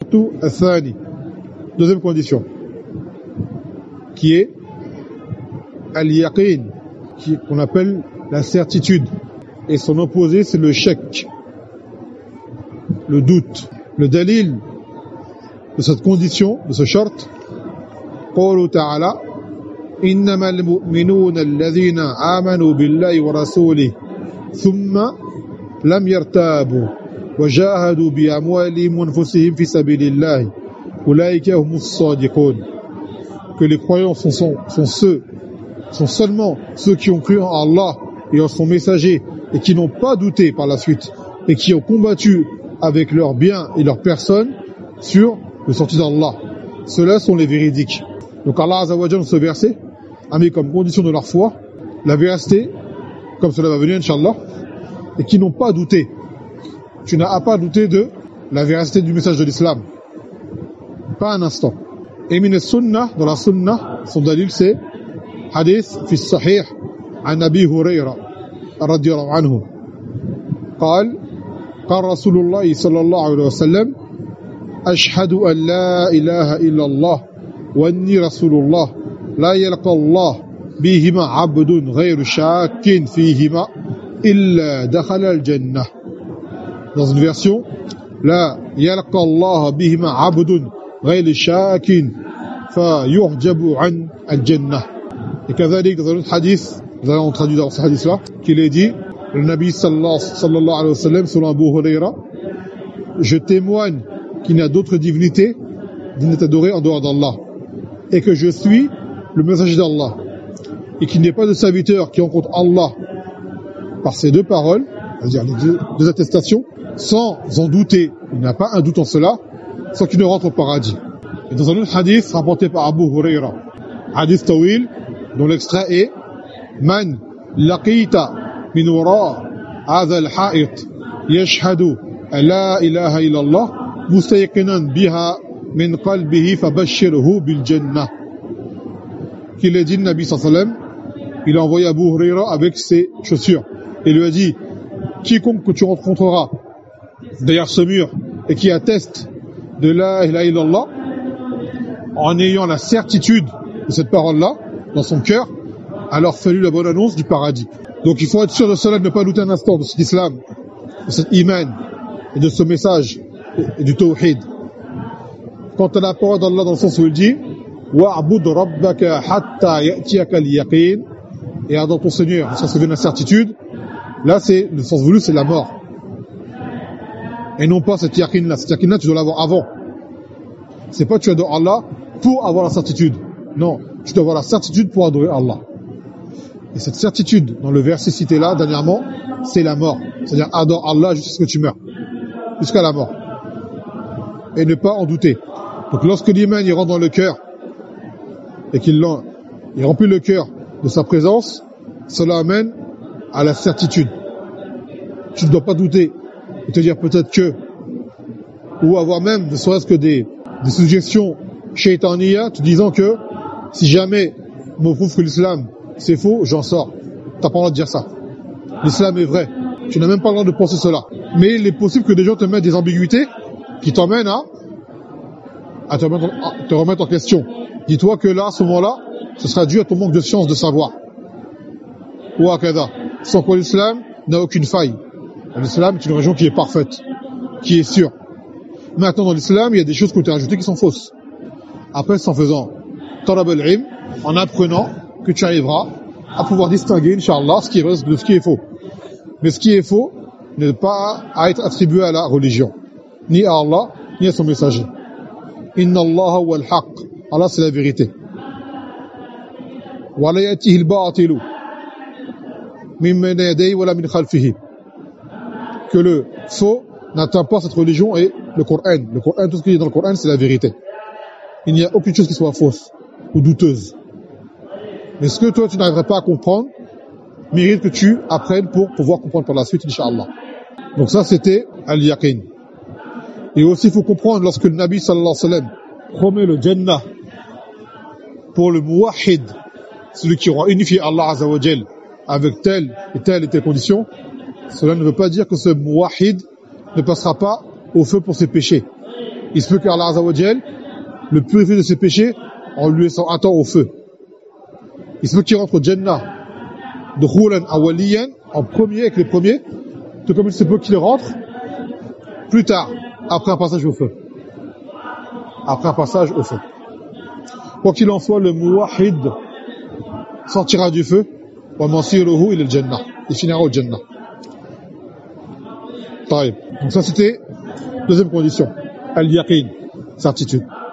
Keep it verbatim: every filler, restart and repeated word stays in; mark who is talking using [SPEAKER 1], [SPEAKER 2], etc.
[SPEAKER 1] Al-shartu al-thani. Deuxième condition, qui est al-yaqin, qu'on appelle la certitude. Et son opposé, c'est le shak, le doute. Le dalil de cette condition, de ce shart, قوله تعالى إنما المؤمنون الذين آمنوا بالله ورسوله ثم لم يرتابوا وجاهدوا بأموالهم وأنفسهم في سبيل الله أولئك هم الصادقون. Que les croyants sont, sont, sont ceux, sont seulement ceux qui ont cru en Allah et en son messager et qui n'ont pas douté par la suite et qui ont combattu avec leurs biens et leurs personnes sur le sentier d'Allah. Ceux-là sont les véridiques. Donc Allah Azza wa Jalla, ce verset, a mis comme condition de leur foi la véracité, comme cela va venir, Inch'Allah, et qui n'ont pas douté. Tu n'as pas douté de la véracité du message de l'islam. Pas un instant. Et min sunnah, dans la sunnah, son dalil c'est hadith fi sahih an Abi Hurayra radiyallahu anhu. قال قال رسول الله صلى الله عليه وسلم أشهد أن لا إله إلا الله وأني رسول الله لا يلقى الله بهما عبد غير شاك فيهما إلا دخل الجنة. Dans une version, لا يلقى الله بهما عبد غير شاك فيحجب عن الجنة. Et كذلك dans un autre hadith, nous allons traduire dans ce hadith-là, qu'il est dit, le Nabi sallallahu alayhi wa sallam, selon Abu Hurayra, je témoigne qu'il n'y a d'autre divinité dignes d'être adorée en dehors d'Allah, et que je suis le messager d'Allah, et qu'il n'y ait pas de serviteur qui rencontre Allah par ces deux paroles, c'est-à-dire les deux, deux attestations, sans en douter, il n'y a pas un doute en cela, sans qu'il ne rentre au paradis. Et dans un autre hadith rapporté par Abu Hurayra, hadith tawil, dont l'extrait est Man laqita min wara hadha al-ha'it yashhadu la ilaha illallah mustayqinan biha min qalbihi fabashshirhu bil jannah. Qu'il a dit le Nabi sallallahu alayhi wa sallam, il a envoyé Abu Hurayra avec ses chaussures et lui a dit, quiconque que tu rencontreras derrière ce mur et qui atteste de la ilaha illallah en ayant la certitude de cette parole-là dans son cœur, alors fais-lui la bonne annonce du paradis. Donc il faut être sûr de cela, de ne pas douter un instant de cet islam, de cet iman et de ce message et du tawhid. Quant à la parole d'Allah dans le sens où il dit wa'bud rabbaka hatta ya'tiyaka al-yaqin, et adore ton Seigneur jusqu'à ce que vienne la certitude, là c'est le sens voulu, c'est la mort. Et non pas cette yaqin là, cette yaqin là tu dois l'avoir avant. C'est pas tu adores Allah pour avoir la certitude. Non, tu dois avoir la certitude pour adorer Allah. Et cette certitude, dans le verset cité là, dernièrement, c'est la mort. C'est-à-dire, adore Allah jusqu'à ce que tu meurs. Jusqu'à la mort. Et ne pas en douter. Donc lorsque l'iman il rentre dans le cœur, et qu'il il remplit le cœur de sa présence, cela amène à la certitude. Tu ne dois pas douter. Et te dire peut-être que, ou avoir même, ne serait-ce que des, des suggestions shaytaniya, te disant que, si jamais on me prouve que l'islam c'est faux, j'en sors. T'as pas le droit de dire ça. L'islam est vrai. Tu n'as même pas le droit de penser cela. Mais il est possible que des gens te mettent des ambiguïtés qui t'emmènent à, à, te, remettre en, à te remettre en question. Dis-toi que là, à ce moment-là, ce sera dû à ton manque de science, de savoir. Ou à kada. Sans quoi l'islam n'a aucune faille. L'islam est une religion qui est parfaite, qui est sûre. Maintenant, dans l'islam, il y a des choses qui ont été rajoutées qui sont fausses. Après, c'est en faisant talab al-ilm, en apprenant, que tu arriveras à pouvoir distinguer, Inch'Allah, ce qui est vrai de ce qui est faux. Mais ce qui est faux n'est pas à être attribué à la religion, ni à Allah, ni à son messager. Inna Allah wa al-haq. Allah, c'est la vérité. Wa la yatihi al-batilu min bayni yadayhi wa la min khalfihi. Que le faux n'atteint pas cette religion et le Coran. Le Coran, tout ce qui est dans le Coran, c'est la vérité. Il n'y a aucune chose qui soit fausse ou douteuse. Mais ce que toi tu n'arriverais pas à comprendre mérite que tu apprennes pour pouvoir comprendre par la suite, Inch'Allah. Donc ça c'était al-yaqin. Et aussi il faut comprendre, lorsque le Nabi sallallahu alayhi wa sallam promet le Jannah pour le muwahhid, celui qui aura unifié Allah Azza wa Jal avec telle et telle et telle condition, cela ne veut pas dire que ce muwahhid ne passera pas au feu pour ses péchés. il se peut qu'Allah Azza wa Jal le purifie de ses péchés en lui laissant un temps au feu. Il se peut qu'il rentre au Jannah de Khoulan Awaliyan en premier avec les premiers, tout comme il se peut qu'il rentre plus tard, après un passage au feu. Après un passage au feu. Quoi qu'il en soit, le muwahhid sortira du feu, wa masiruhu ila al-jannah. Il finira au Jannah. Taïb. Donc ça c'était deuxième condition, al-yaqin, certitude.